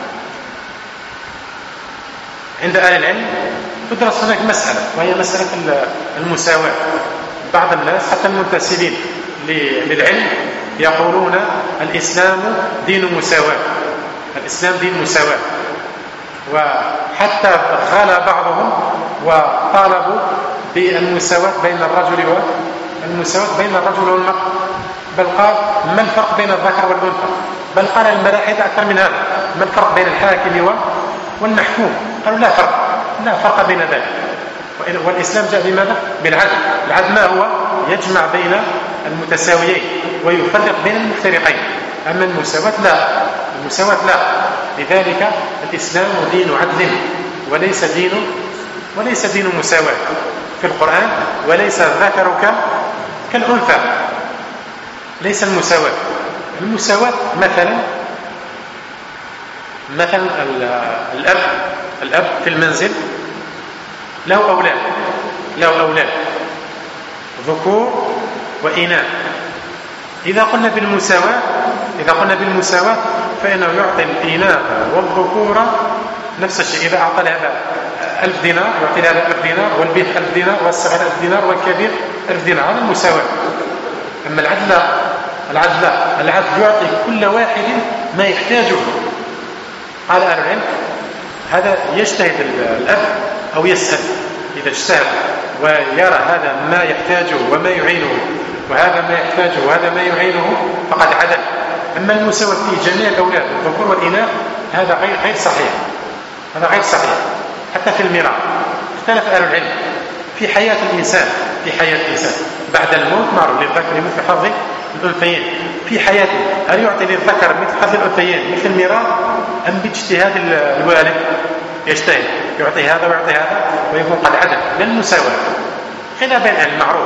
عند أهل العلم تدرس هناك مسألة، وهي مسألة المساواة. بعض الناس حتى المنتسبين للعلم يقولون الإسلام دين مساواة. الإسلام دين مساواة. وحتى خال بعضهم وطالبوا بالمساواة بين الرجل والمرأة. بل قال ما الفرق بين الذكر والأنثى؟ بل قال الملاحدة أكثر من هذا، ما الفرق بين الحاكم والمحكوم؟ قالوا لا فرق بين ذلك. والإسلام جاء بماذا؟ بالعدل. العدل ما هو؟ يجمع بين المتساويين ويفرق بين المفترقين. أما المساواة لا. لذلك الإسلام دين عدل وليس دين مساواة. في القرآن وليس الذكر كالأنثى. ليس المساواة مثلا الأب في المنزل له أولاد ذكور وإناث. إذا قلنا بالمساواة فإنه يعطي الإناث والذكور نفس الشيء. إذا أعطى لهذا 1000 دينار يعطي لهذا 1000 دينار، والبيت 1000 دينار، والصغير 1000 دينار، والكبير 1000 دينار. هذا المساواة. أما العدل يعطي كل واحد ما يحتاجه. قال أهل العلم هذا يجتهد الأب أو يسأل. إذا اجتهد ويرى هذا ما يحتاجه وما يعينه، وهذا ما يحتاجه وهذا ما يعينه، فقد عدل. أما المساواة في جميع الأولاد الذكور والإناث هذا غير صحيح. حتى في الميراث اختلف أهل العلم في حياة الإنسان. بعد الموت معروف للذكر مثل حظ الأنثيين. في حياته هل يعطي للذكر مثل حظ الأنثيين مثل الميراث، أم باجتهاد الوالد يجتهد يعطي هذا ويعطي هذا ويكون قد عدل؟ للمساواة. خلاف بين المعروف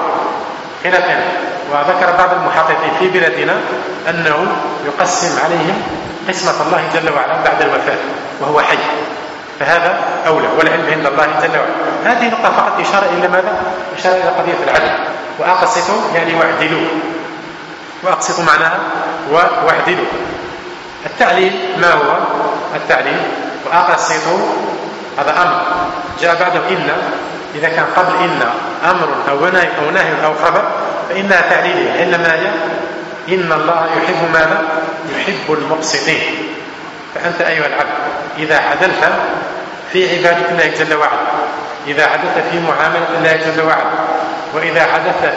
وذكر بعض المحققين في بلادنا أنه يقسم عليهم قسمة الله جل وعلا بعد الوفاة وهو حي. فهذا أولى، والعلم عند الله جل وعلا. هذه نقطة فقط إشارة إلى ماذا؟ إشارة إلى قضية العدل. وأقسطوا يعني واعدلوا، وأقسطوا معناها واعدلوا. التعليل ما هو التعليل؟ وأقسطوا هذا أمر جاء بعده إن، إذا كان قبل إن أمر أو نهي أو خبر فإنها تعليلية. إنما هي إن الله يحب ماذا؟ يحب المقسطين. فأنت أيها العبد إذا عدلت في عبادة الله جل وعلا، إذا عدلت في معاملة الله جل وعلا، وإذا عدلت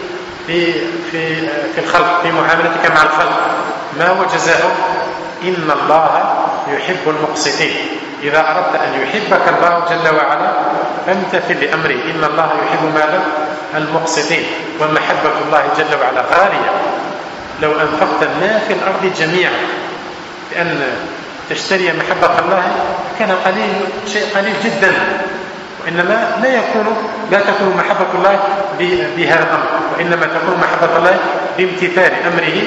في الخلق، في معاملتك مع الخلق، ما هو جزاؤه؟ إن الله يحب المقسطين. إذا أردت أن يحبك الله جل وعلا فامتثل لأمره. إن الله يحب ماذا؟ المقسطين. ومحبة الله جل وعلا غالية. لو أنفقت ما في الأرض جميعا بأن تشتري محبة الله كان شيء قليل جدا. وإنما لا تكون محبة الله بهذا الأمر، وإنما تكون محبة الله بامتثال أمره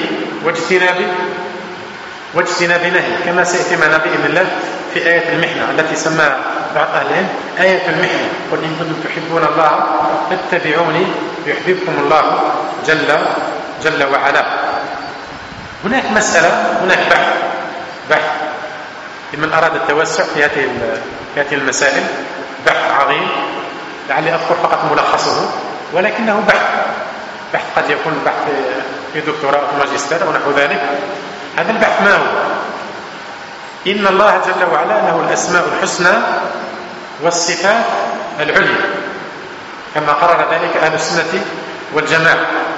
واجتناب نهيه، كما سيأتي معنا بإذن الله في آية المحنة التي سماها بعض أهل العلم آية المحنة. قل إن كنتم تحبون الله فاتبعوني يحببكم الله جل وعلا. هناك مسألة، هناك بحث لمن أراد التوسع في هذه المسائل، بحث عظيم لعلي أذكر فقط ملخصه، ولكنه بحث قد يكون بحث في دكتوراه أو ماجستير أو نحو ذلك. هذا البحث ما هو؟ إن الله جل وعلا له الأسماء الحسنى والصفات العليا، كما قرر ذلك أهل السنة والجماعة.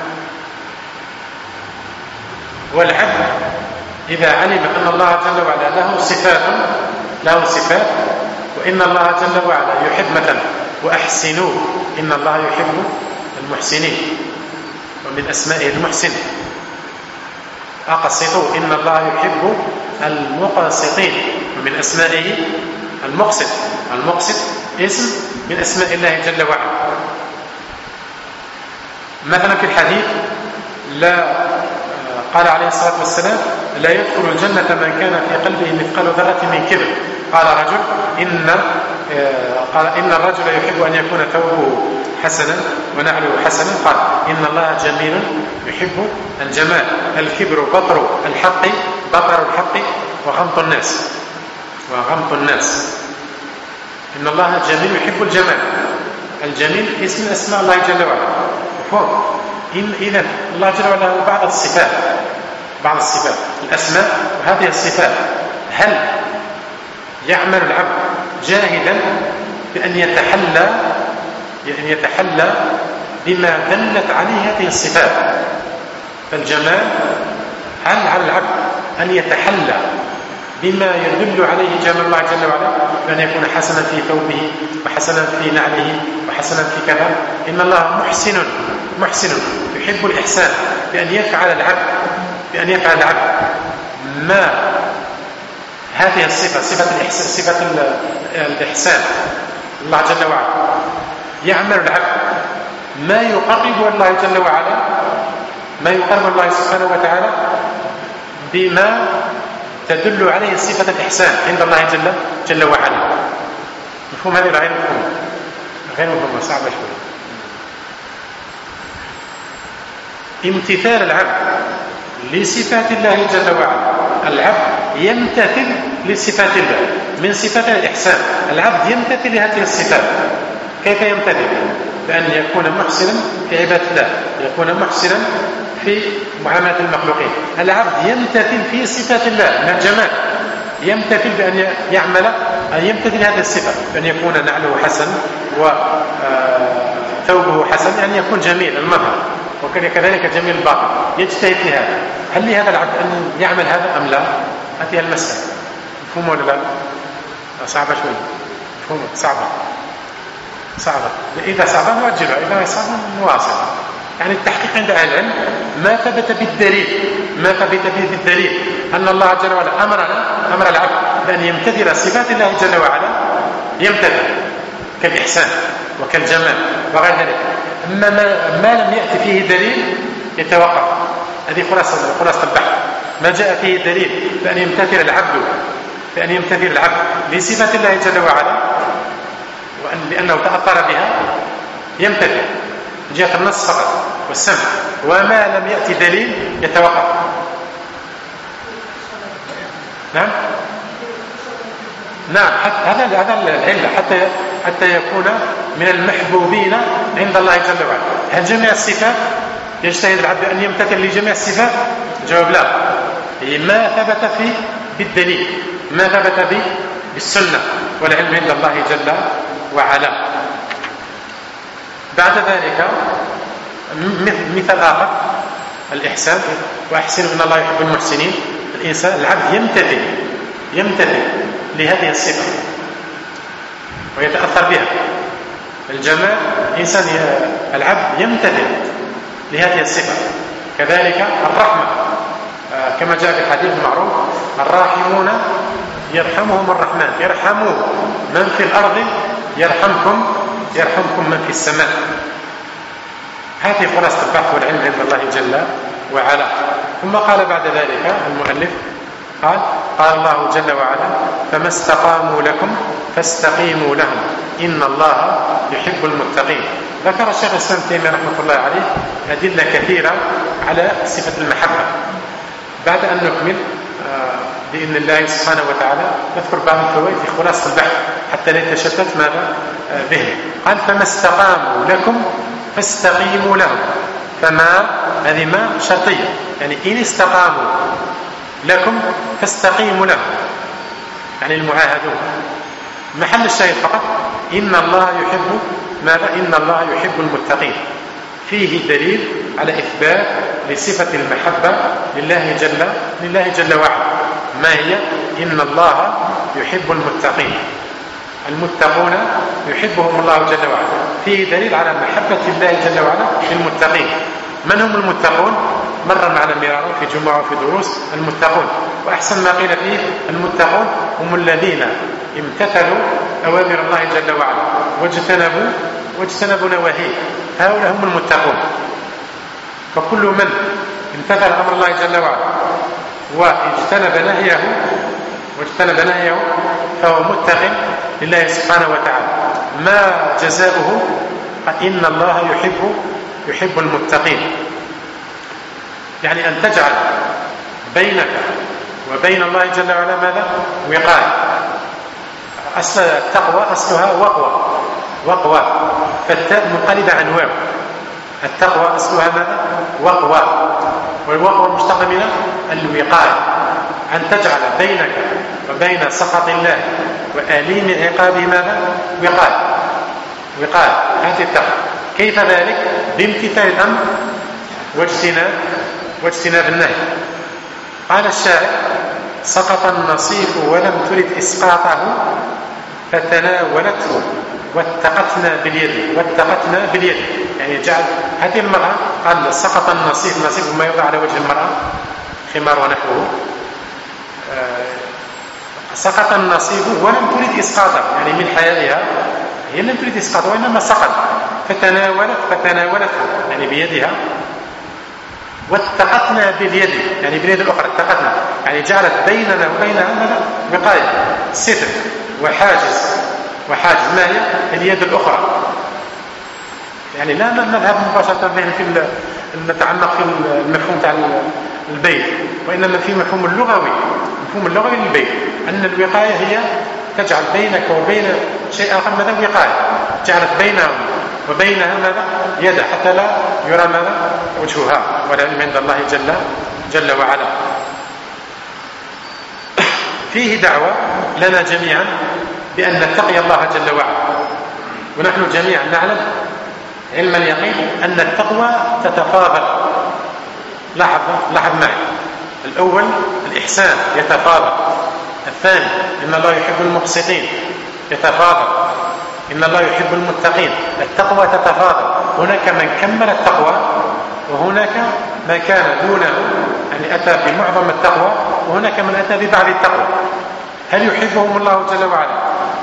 والعبد إذا علم أن الله جل وعلا له صفات، وإن الله جل وعلا يحب مثلا وأحسنوا، إن الله يحب المحسنين، ومن أسمائه المحسن. أقسطوا، إن الله يحب المقسطين، ومن أسمائه المقسط. المقسط اسم من أسماء الله جل وعلا. مثلا في الحديث قال عليه الصلاة والسلام لا يدخل الجنة من كان في قلبه مثقال ذرة من كبر. قال رجل إن الرجل يحب أن يكون ثوبه حسنا ونعله حسنا. قال إن الله جميل يحب الجمال. الكبر بطر الحق وغمط الناس. إن الله جميل يحب الجمال. الجميل اسم أسماء الله جل وعلا. مفهوم؟ إذن الله جل وعلا له بعض الصفات الأسماء وهذه الصفات. هل يعمل العبد جاهدا بأن يتحلى بما دلت عليه هذه الصفات؟ فالجمال هل على العبد أن يتحلى بما يدل عليه جمال الله جل وعلا، بأن يكون حسنا في ثوبه وحسنا في نعله وحسنا في كذا؟ إن الله محسن يحب الإحسان، بأن يفعل العبد ما هذه الصفة، صفة الإحسان. الله جل وعلا يعمل العبد ما يقرب الله جل وعلا، ما يقرب الله سبحانه وتعالى بما تدل عليه صفة الإحسان عند الله جل وعلا. مفهوم هذه غير مفهوم صعبة شوية. امتثال العبد لصفات الله جل وعلا. العبد يمتثل لصفات الله، من صفات الإحسان العبد يمتثل لهذه الصفات. كيف يمتثل؟ بأن يكون محسنا في عبادة الله، يكون محسنا في معاملة المخلوقين. العبد يمتثل في صفات الله من الجمال، يمتثل بأن يمتثل هذه الصفة، بأن يكون نعله حسن وثوبه حسن، يعني يكون جميل المظهر، وكذلك جميل الباطن، يجتهد في هذا. هل لهذا العبد أن يعمل هذا أم لا؟ هذه المسألة. مفهوم ولا لا؟ صعبة شوية. مفهوم؟ صعبة. إذا صعبة نؤجلها، إذا صعبة نواصل. يعني التحقيق عند أهل العلم ما ثبت بالدليل أن الله جل وعلا أمر العبد بأن يمتثل صفات الله جل وعلا، يمتثل كالإحسان وكالجمال وغير ذلك. أما ما لم يأتي فيه دليل يتوقف. هذه خلاصة البحث. ما جاء فيه دليل بأن يمتثل العبد لصفات الله جل وعلا لأنه تأثر بها يمتثل من جهة النص فقط والسمع، وما لم يأتي دليل يتوقف. نعم هذا العلة حتى يكون من المحبوبين عند الله جل وعلا. هل جميع الصفات يجتهد العبد أن يمتثل لجميع الصفات؟ الجواب لا. ما ثبت فيه بالدليل، ما ثبت بالسنة، والعلم عند الله جل وعلا. بعد ذلك مثال آخر الإحسان، وأحسنوا إن الله يحب المحسنين. الإنسان العبد يمتثل لهذه الصفة ويتأثر بها. الجمال الإنسان العبد يمتثل لهذه الصفة. كذلك الرحمة كما جاء في الحديث المعروف: الراحمون يرحمهم الرحمن، يرحموا من في الأرض يرحمكم من في السماء. هذه خلاصة البحث والعلم عند الله جل وعلا. ثم قال بعد ذلك المؤلف قال الله جل وعلا: فما استقاموا لكم فاستقيموا لهم إن الله يحب المتقين. ذكر الشيخ الإسلام ابن تيمية رحمة الله عليه أدلة كثيرة على صفة المحبة. بعد أن نكمل بإذن الله سبحانه وتعالى نذكر بعض الفوائد في خلاصة البحث حتى لا يتشتت ماذا به. قال: فما استقاموا لكم فاستقيموا لهم. فما هذه ما شرطية، يعني إن استقاموا لكم فاستقيموا لهم، يعني المعاهدون. محل الشاهد فقط إن الله يحب ماذا؟ إن الله يحب المتقين. فيه دليل على إثبات لصفة المحبة لله جل وعلا. ما هي؟ إن الله يحب المتقين. المتقون يحبهم الله جل وعلا. فيه دليل على محبة الله جل وعلا للمتقين. من هم المتقون؟ مر معنا مرارا في جمعة وفي دروس. المتقون، وأحسن ما قيل فيه المتقون هم الذين امتثلوا أوامر الله جل وعلا واجتنبوا نواهيه. هؤلاء هم المتقون. فكل من امتثل أمر الله جل وعلا واجتنب نهيه فهو متق لله سبحانه وتعالى. ما جزاؤه؟ إن الله يحب المتقين. يعني أن تجعل بينك وبين الله جل وعلا ماذا؟ وقاية. أصل التقوى أصلها وقوى، فالتاء منقلبة عن واو. التقوى أصلها ماذا؟ وقوى، والوقوى مشتقة من الوقاية. أن تجعل بينك وبين سخط الله وآليم عقابه ماذا؟ وقاية. هذه التقوى. كيف ذلك؟ بامتثال الأمر واجتناب النهي. قال الشاعر: سقط النصيف ولم ترد إسقاطه فتناولته واتقتنا باليد. يعني جعل هذه المرأة، قال سقط النصيف ما يوضع على وجه المرأة، خمار ونحوه. سقط النصيف ولم ترد إسقاطه، يعني من حيائها هي لم تريد إسقاطه وإنما سقط. فتناولته يعني بيدها. واتقتنا باليد، يعني باليد الأخرى اتقتنا، يعني جعلت بيننا وبينها وقاية، ستر وحاجز. ما هي؟ اليد الأخرى. يعني لا نذهب مباشرة في نتعمق في المفهوم تاع البيت، وإنما في مفهوم اللغوي للبيت، أن الوقاية هي تجعل بينك وبين شيء آخر ماذا؟ وقاية. جعلت بينهم وبينها ماذا؟ يدا، حتى لا يرى ماذا؟ وجهها. والعلم عند الله جل وعلا. فيه دعوة لنا جميعا بأن نتقي الله جل وعلا، ونحن جميعا نعلم علم اليقين أن التقوى تتفاضل. لاحظ معي. الأول الإحسان يتفاضل. الثاني إن الله يحب المقسطين يتفاضل. إن الله يحب المتقين. التقوى تتفاضل. هناك من كمل التقوى وهناك من كان دونه، يعني أتى بمعظم التقوى، وهناك من أتى ببعض التقوى. هل يحبهم الله جل وعلا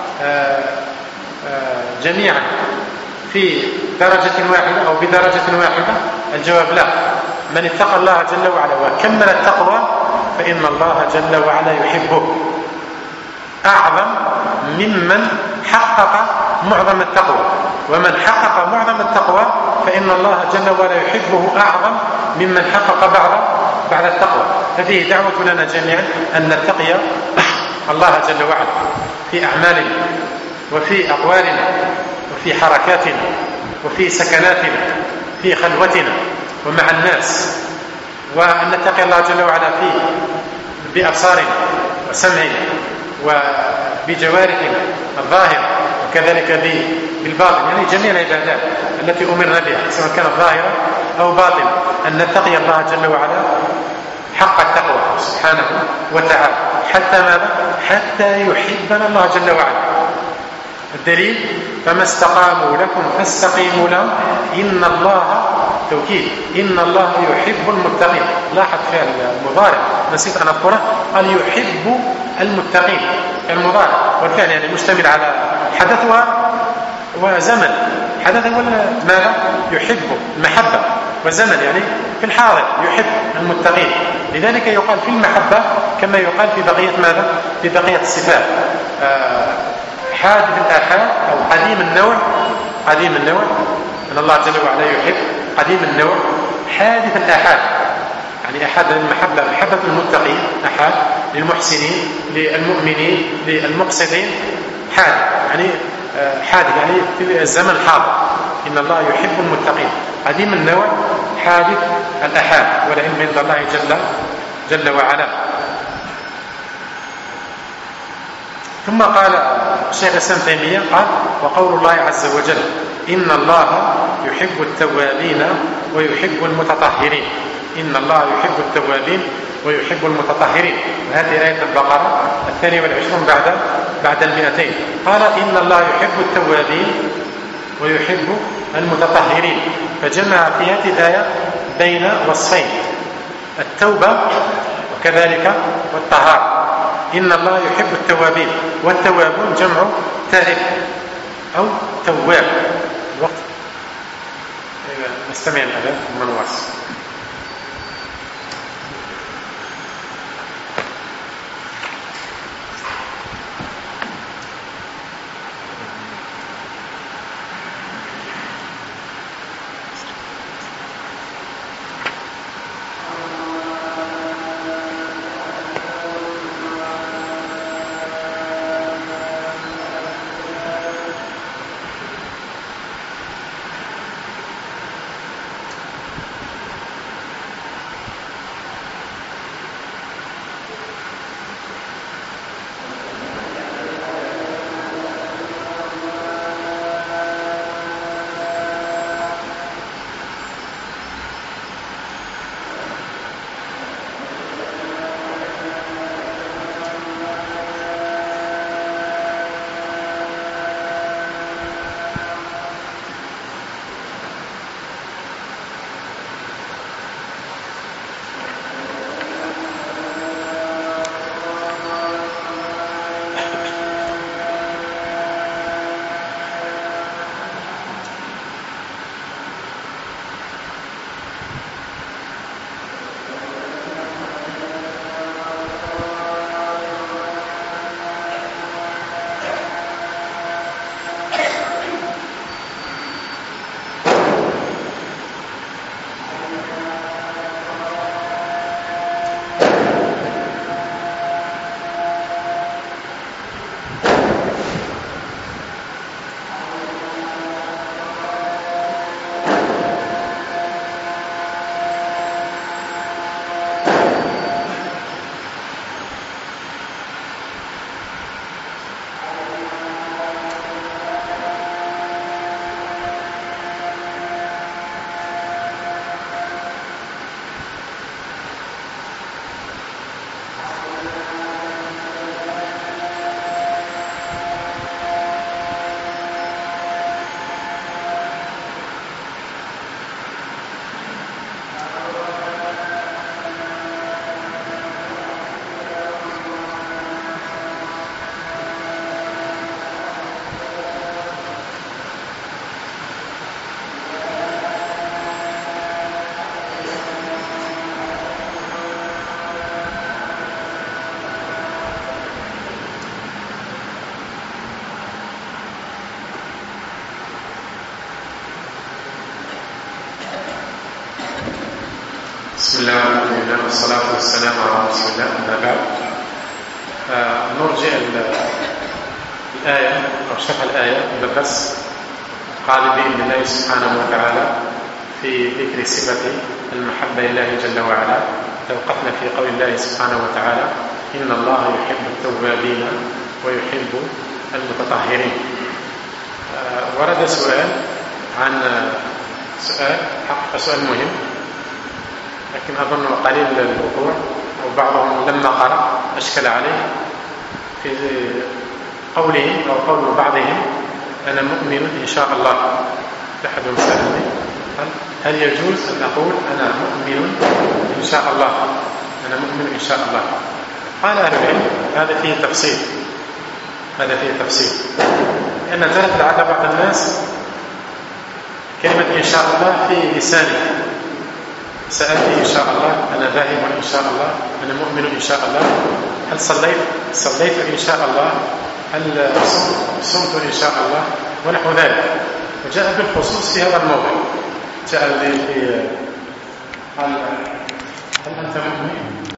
جميعا في درجة واحدة أو بدرجة واحدة؟ الجواب لا. من اتقى الله جل وعلا وكمل التقوى فإن الله جل وعلا يحبه أعظم ممن حقق معظم التقوى، ومن حقق معظم التقوى فإن الله جل وعلا يحبه أعظم ممن حقق بعد التقوى. هذه دعوة لنا جميعا أن نتقي الله جل وعلا في أعمالنا وفي أقوالنا وفي حركاتنا وفي سكناتنا في خلوتنا ومع الناس، وأن نتقي الله جل وعلا بأبصارنا وسمعنا وبجوارحنا الظاهرة، وكذلك بالباطن، يعني جميع العبادات التي أمرنا بها سواء كانت ظاهرة أو باطنة، أن نتقي الله جل وعلا حق التقوى سبحانه وتعالى. حتى ماذا؟ حتى يحبنا الله جل وعلا. الدليل: فما استقاموا لكم فاستقيموا لهم إن الله توكيد، إن الله يحب المتقين. لاحظ فعل المضارع نسيت أن أذكره، قال يحب المتقين المضارع، والفعل يعني مشتمل على حدث وزمن. حدث ولا ماذا؟ يحب المحبة، وزمن يعني في الحاضر يحب المتقين. لذلك يقال في المحبة كما يقال في بقية ماذا؟ في بقية الصفات. حادث الآحاد أو قديم النوع، قديم النوع أن الله جل وعلا يحب قديم النوع. حادث الآحاد يعني أحد المحبة، محبة المتقين، أحد للمحسنين للمؤمنين للمقسطين، حادث يعني حادث يعني في الزمن الحاضر. إن الله يحب المتقين. قديم النوع حادث الآحاد، والعلم عند الله جل وعلا. ثم قال الشيخ الإسلام تيمية قال: وقول الله عز وجل: إن الله يحب التوابين ويحب المتطهرين. إن الله يحب التوابين ويحب المتطهرين. هذه آية البقرة 22 بعد 200. قال: إن الله يحب التوابين ويحب المتطهرين، فجمع في هذه الآية بين وصفين: التوبة وكذلك والطهارة. إن الله يحب التوابين، والتوابون جمع تائب أو تواب. الوقت نستمع الآن ثم نواصل. بسم الله والحمد لله والصلاة والسلام على رسول الله. أما بعد، نرجع الآية أو شرح الآية إلى الدرس قال بإذن الله سبحانه وتعالى في ذكر صفة المحبة لله جل وعلا. توقفنا في قول الله سبحانه وتعالى: إن الله يحب التوابين ويحب المتطهرين. ورد سؤال عن سؤال مهم، لكن أظن قليل الوقوع، وبعضهم لما قرأ أشكل عليه في قولهم أو قول بعضهم: أنا مؤمن إن شاء الله. أحدهم سألني: هل يجوز أن أقول أنا مؤمن إن شاء الله؟ أنا مؤمن إن شاء الله. قال أهل العلم: هذا فيه تفصيل، لأن زالت على بعض الناس كلمة إن شاء الله في لسانه. سألتي إن شاء الله، أنا ذاهب إن شاء الله، أنا مؤمن إن شاء الله. هل صليت إن شاء الله؟ هل صمت إن شاء الله؟ ونحو ذلك. وجاء بالخصوص في هذا الموضوع. جاء في هل أنت مؤمن؟